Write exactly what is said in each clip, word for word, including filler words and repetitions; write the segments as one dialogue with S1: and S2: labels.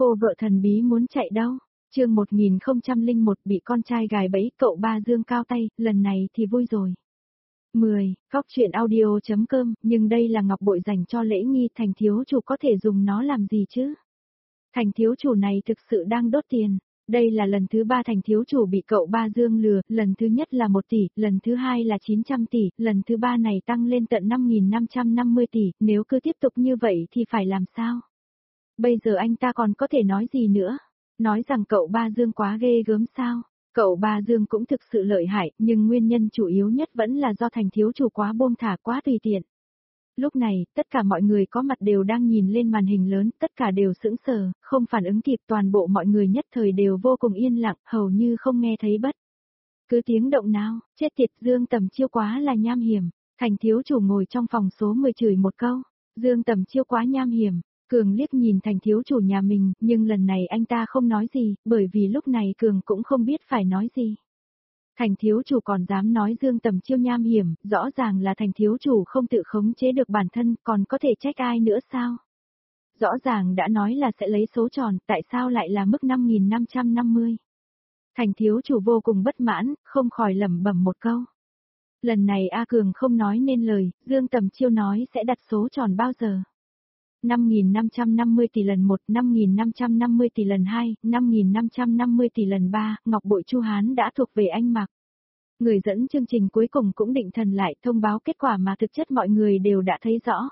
S1: Cô vợ thần bí muốn chạy đâu? Chương một nghìn không trăm lẻ một bị con trai gài bẫy, cậu ba giương cao tay, lần này thì vui rồi. mười. Góc truyện audio.com, nhưng đây là ngọc bội dành cho lễ nghi, Thành thiếu chủ có thể dùng nó làm gì chứ? Thành thiếu chủ này thực sự đang đốt tiền. Đây là lần thứ ba Thành thiếu chủ bị cậu ba dương lừa, lần thứ nhất là một tỷ, lần thứ hai là chín trăm tỷ, lần thứ ba này tăng lên tận năm nghìn năm trăm năm mươi tỷ, nếu cứ tiếp tục như vậy thì phải làm sao? Bây giờ anh ta còn có thể nói gì nữa? Nói rằng cậu ba Dương quá ghê gớm sao? Cậu ba Dương cũng thực sự lợi hại, nhưng nguyên nhân chủ yếu nhất vẫn là do Thành thiếu chủ quá buông thả, quá tùy tiện. Lúc này, tất cả mọi người có mặt đều đang nhìn lên màn hình lớn, tất cả đều sững sờ, không phản ứng kịp, toàn bộ mọi người nhất thời đều vô cùng yên lặng, hầu như không nghe thấy bất cứ tiếng động nào. Chết tiệt, Dương Tầm Chiêu quá là nham hiểm. Thành thiếu chủ ngồi trong phòng số mười chửi một câu, Dương Tầm Chiêu quá nham hiểm. Cường liếc nhìn Thành thiếu chủ nhà mình, nhưng lần này anh ta không nói gì, bởi vì lúc này Cường cũng không biết phải nói gì. Thành thiếu chủ còn dám nói Dương Tầm Chiêu nham hiểm, rõ ràng là Thành thiếu chủ không tự khống chế được bản thân, còn có thể trách ai nữa sao? Rõ ràng đã nói là sẽ lấy số tròn, tại sao lại là mức năm nghìn năm trăm năm mươi? Thành thiếu chủ vô cùng bất mãn, không khỏi lẩm bẩm một câu. Lần này A Cường không nói nên lời, Dương Tầm Chiêu nói sẽ đặt số tròn bao giờ? năm nghìn năm trăm năm mươi tỷ lần một, năm nghìn năm trăm năm mươi tỷ lần hai, năm nghìn năm trăm năm mươi tỷ lần ba, ngọc bội Chu Hán đã thuộc về anh Mạc. Người dẫn chương trình cuối cùng cũng định thần lại thông báo kết quả mà thực chất mọi người đều đã thấy rõ.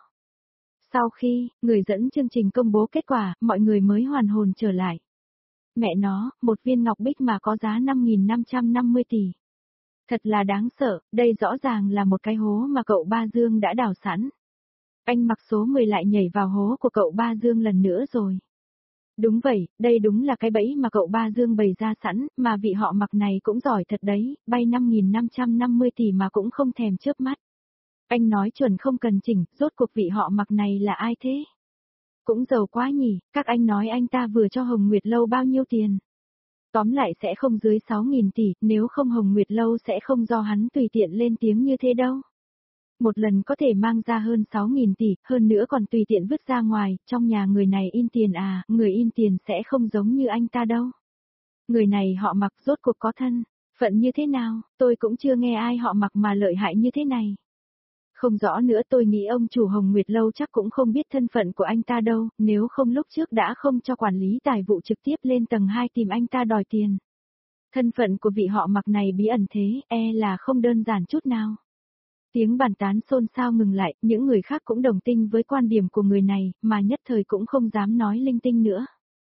S1: Sau khi, người dẫn chương trình công bố kết quả, mọi người mới hoàn hồn trở lại. Mẹ nó, một viên ngọc bích mà có giá năm nghìn năm trăm năm mươi tỷ. Thật là đáng sợ, đây rõ ràng là một cái hố mà cậu ba Dương đã đào sẵn. Anh Mặc số mười lại nhảy vào hố của cậu ba Dương lần nữa rồi. Đúng vậy, đây đúng là cái bẫy mà cậu ba Dương bày ra sẵn, mà vị họ Mặc này cũng giỏi thật đấy, bay năm nghìn năm trăm năm mươi tỷ mà cũng không thèm chớp mắt. Anh nói chuẩn không cần chỉnh, rốt cuộc vị họ Mặc này là ai thế? Cũng giàu quá nhỉ, các anh nói anh ta vừa cho Hồng Nguyệt Lâu bao nhiêu tiền? Tóm lại sẽ không dưới sáu nghìn tỷ, nếu không Hồng Nguyệt Lâu sẽ không do hắn tùy tiện lên tiếng như thế đâu. Một lần có thể mang ra hơn sáu nghìn tỷ, hơn nữa còn tùy tiện vứt ra ngoài, trong nhà người này in tiền à, người in tiền sẽ không giống như anh ta đâu. Người này họ Mặc rốt cuộc có thân phận như thế nào, tôi cũng chưa nghe ai họ Mặc mà lợi hại như thế này. Không rõ nữa, tôi nghĩ ông chủ Hồng Nguyệt Lâu chắc cũng không biết thân phận của anh ta đâu, nếu không lúc trước đã không cho quản lý tài vụ trực tiếp lên tầng hai tìm anh ta đòi tiền. Thân phận của vị họ Mặc này bí ẩn thế, e là không đơn giản chút nào. Tiếng bàn tán xôn xao ngừng lại, những người khác cũng đồng tình với quan điểm của người này, mà nhất thời cũng không dám nói linh tinh nữa.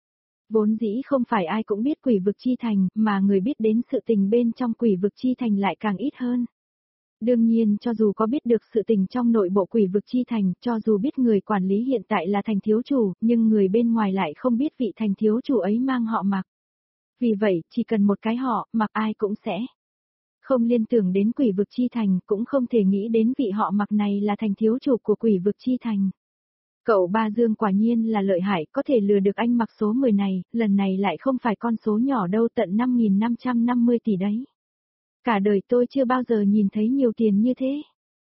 S1: Vốn dĩ không phải ai cũng biết Quỷ Vực Chi Thành, mà người biết đến sự tình bên trong Quỷ Vực Chi Thành lại càng ít hơn. Đương nhiên, cho dù có biết được sự tình trong nội bộ Quỷ Vực Chi Thành, cho dù biết người quản lý hiện tại là Thành thiếu chủ, nhưng người bên ngoài lại không biết vị Thành thiếu chủ ấy mang họ Mặc. Vì vậy, chỉ cần một cái họ, Mặc ai cũng sẽ không liên tưởng đến Quỷ Vực Chi Thành, cũng không thể nghĩ đến vị họ Mặc này là Thành thiếu chủ của Quỷ Vực Chi Thành. Cậu ba Dương quả nhiên là lợi hại, có thể lừa được anh Mặc số mười này, lần này lại không phải con số nhỏ đâu, tận năm nghìn năm trăm năm mươi tỷ đấy. Cả đời tôi chưa bao giờ nhìn thấy nhiều tiền như thế.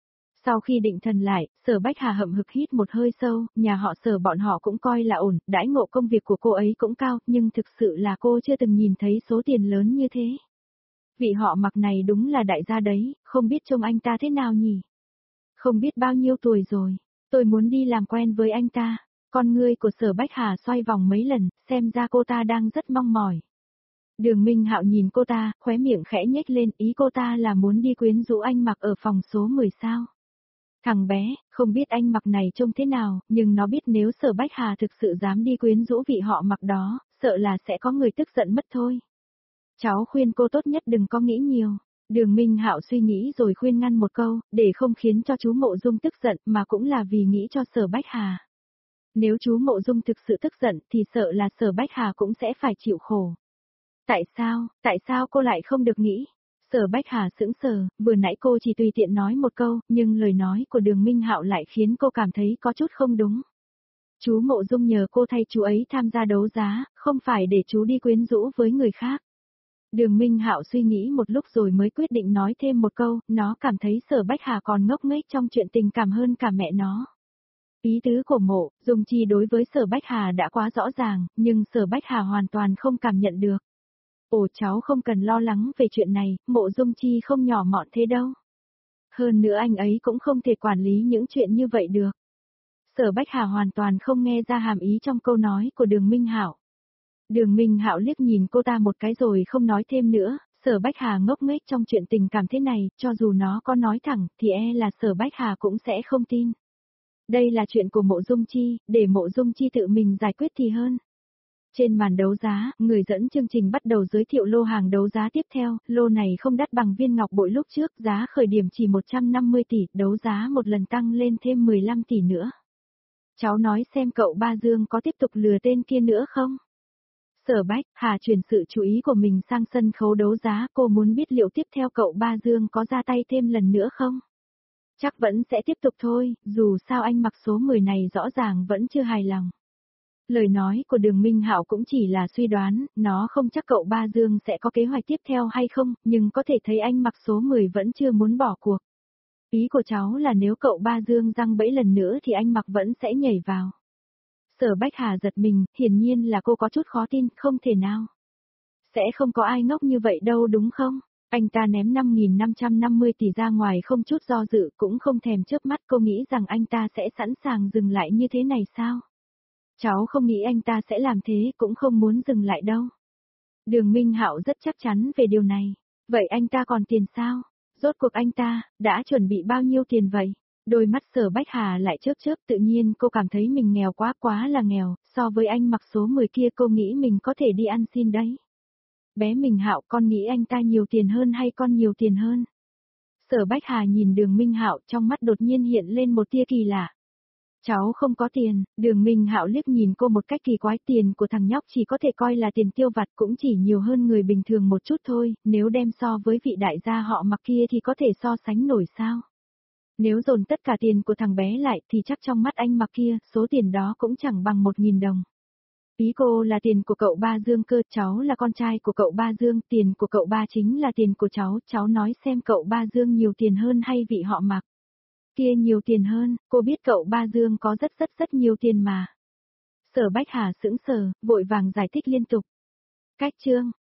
S1: Sau khi định thần lại, Sở Bách Hà hậm hực hít một hơi sâu, nhà họ Sở bọn họ cũng coi là ổn, đãi ngộ công việc của cô ấy cũng cao, nhưng thực sự là cô chưa từng nhìn thấy số tiền lớn như thế. Vị họ Mặc này đúng là đại gia đấy, không biết trông anh ta thế nào nhỉ? Không biết bao nhiêu tuổi rồi, tôi muốn đi làm quen với anh ta. Con ngươi của Sở Bách Hà xoay vòng mấy lần, xem ra cô ta đang rất mong mỏi. Đường Minh Hạo nhìn cô ta, khóe miệng khẽ nhếch lên, ý cô ta là muốn đi quyến rũ anh Mặc ở phòng số mười sao. Thằng bé, không biết anh Mặc này trông thế nào, nhưng nó biết nếu Sở Bách Hà thực sự dám đi quyến rũ vị họ Mặc đó, sợ là sẽ có người tức giận mất thôi. Cháu khuyên cô tốt nhất đừng có nghĩ nhiều. Đường Minh Hạo suy nghĩ rồi khuyên ngăn một câu, để không khiến cho chú Mộ Dung tức giận, mà cũng là vì nghĩ cho Sở Bách Hà. Nếu chú Mộ Dung thực sự tức giận thì sợ là Sở Bách Hà cũng sẽ phải chịu khổ. Tại sao, tại sao cô lại không được nghĩ? Sở Bách Hà sững sờ, vừa nãy cô chỉ tùy tiện nói một câu, nhưng lời nói của Đường Minh Hạo lại khiến cô cảm thấy có chút không đúng. Chú Mộ Dung nhờ cô thay chú ấy tham gia đấu giá, không phải để chú đi quyến rũ với người khác. Đường Minh Hạo suy nghĩ một lúc rồi mới quyết định nói thêm một câu, nó cảm thấy Sở Bách Hà còn ngốc nghếch trong chuyện tình cảm hơn cả mẹ nó. Ý tứ của Mộ Dung Chi đối với Sở Bách Hà đã quá rõ ràng, nhưng Sở Bách Hà hoàn toàn không cảm nhận được. Ồ, cháu không cần lo lắng về chuyện này, Mộ Dung Chi không nhỏ mọn thế đâu. Hơn nữa anh ấy cũng không thể quản lý những chuyện như vậy được. Sở Bách Hà hoàn toàn không nghe ra hàm ý trong câu nói của Đường Minh Hạo. Đường Minh Hạo liếc nhìn cô ta một cái rồi không nói thêm nữa, Sở Bách Hà ngốc nghếch trong chuyện tình cảm thế này, cho dù nó có nói thẳng thì e là Sở Bách Hà cũng sẽ không tin. Đây là chuyện của Mộ Dung Chi, để Mộ Dung Chi tự mình giải quyết thì hơn. Trên màn đấu giá, người dẫn chương trình bắt đầu giới thiệu lô hàng đấu giá tiếp theo, lô này không đắt bằng viên ngọc bội lúc trước, giá khởi điểm chỉ một trăm năm mươi tỷ, đấu giá một lần tăng lên thêm mười lăm tỷ nữa. Cháu nói xem cậu Ba Dương có tiếp tục lừa tên kia nữa không? Sở Bách Hà chuyển sự chú ý của mình sang sân khấu đấu giá, cô muốn biết liệu tiếp theo cậu Ba Dương có ra tay thêm lần nữa không? Chắc vẫn sẽ tiếp tục thôi, dù sao anh mặc số mười này rõ ràng vẫn chưa hài lòng. Lời nói của Đường Minh Hạo cũng chỉ là suy đoán, nó không chắc cậu Ba Dương sẽ có kế hoạch tiếp theo hay không, nhưng có thể thấy anh mặc số mười vẫn chưa muốn bỏ cuộc. Ý của cháu là nếu cậu Ba Dương giăng bẫy lần nữa thì anh mặc vẫn sẽ nhảy vào. Sở Bách Hà giật mình, hiển nhiên là cô có chút khó tin, không thể nào. Sẽ không có ai ngốc như vậy đâu đúng không? Anh ta ném năm nghìn năm trăm năm mươi tỷ ra ngoài không chút do dự, cũng không thèm chớp mắt, cô nghĩ rằng anh ta sẽ sẵn sàng dừng lại như thế này sao? Cháu không nghĩ anh ta sẽ làm thế, cũng không muốn dừng lại đâu. Đường Minh Hạo rất chắc chắn về điều này. Vậy anh ta còn tiền sao? Rốt cuộc anh ta đã chuẩn bị bao nhiêu tiền vậy? Đôi mắt Sở Bách Hà lại chớp chớp, tự nhiên cô cảm thấy mình nghèo quá quá là nghèo, so với anh mặc số mười kia cô nghĩ mình có thể đi ăn xin đấy. Bé Minh Hạo, con nghĩ anh ta nhiều tiền hơn hay con nhiều tiền hơn? Sở Bách Hà nhìn Đường Minh Hạo, trong mắt đột nhiên hiện lên một tia kỳ lạ. Cháu không có tiền, Đường Minh Hạo liếc nhìn cô một cách kỳ quái, tiền của thằng nhóc chỉ có thể coi là tiền tiêu vặt, cũng chỉ nhiều hơn người bình thường một chút thôi, nếu đem so với vị đại gia họ Mặc kia thì có thể so sánh nổi sao? Nếu dồn tất cả tiền của thằng bé lại thì chắc trong mắt anh Mặc kia, số tiền đó cũng chẳng bằng một nghìn đồng. Ý cô là tiền của cậu Ba Dương cơ, cháu là con trai của cậu Ba Dương, tiền của cậu Ba chính là tiền của cháu, cháu nói xem cậu Ba Dương nhiều tiền hơn hay vị họ Mặc kia nhiều tiền hơn, cô biết cậu Ba Dương có rất rất rất nhiều tiền mà. Sở Bách Hà sững sờ, vội vàng giải thích liên tục. Cách chương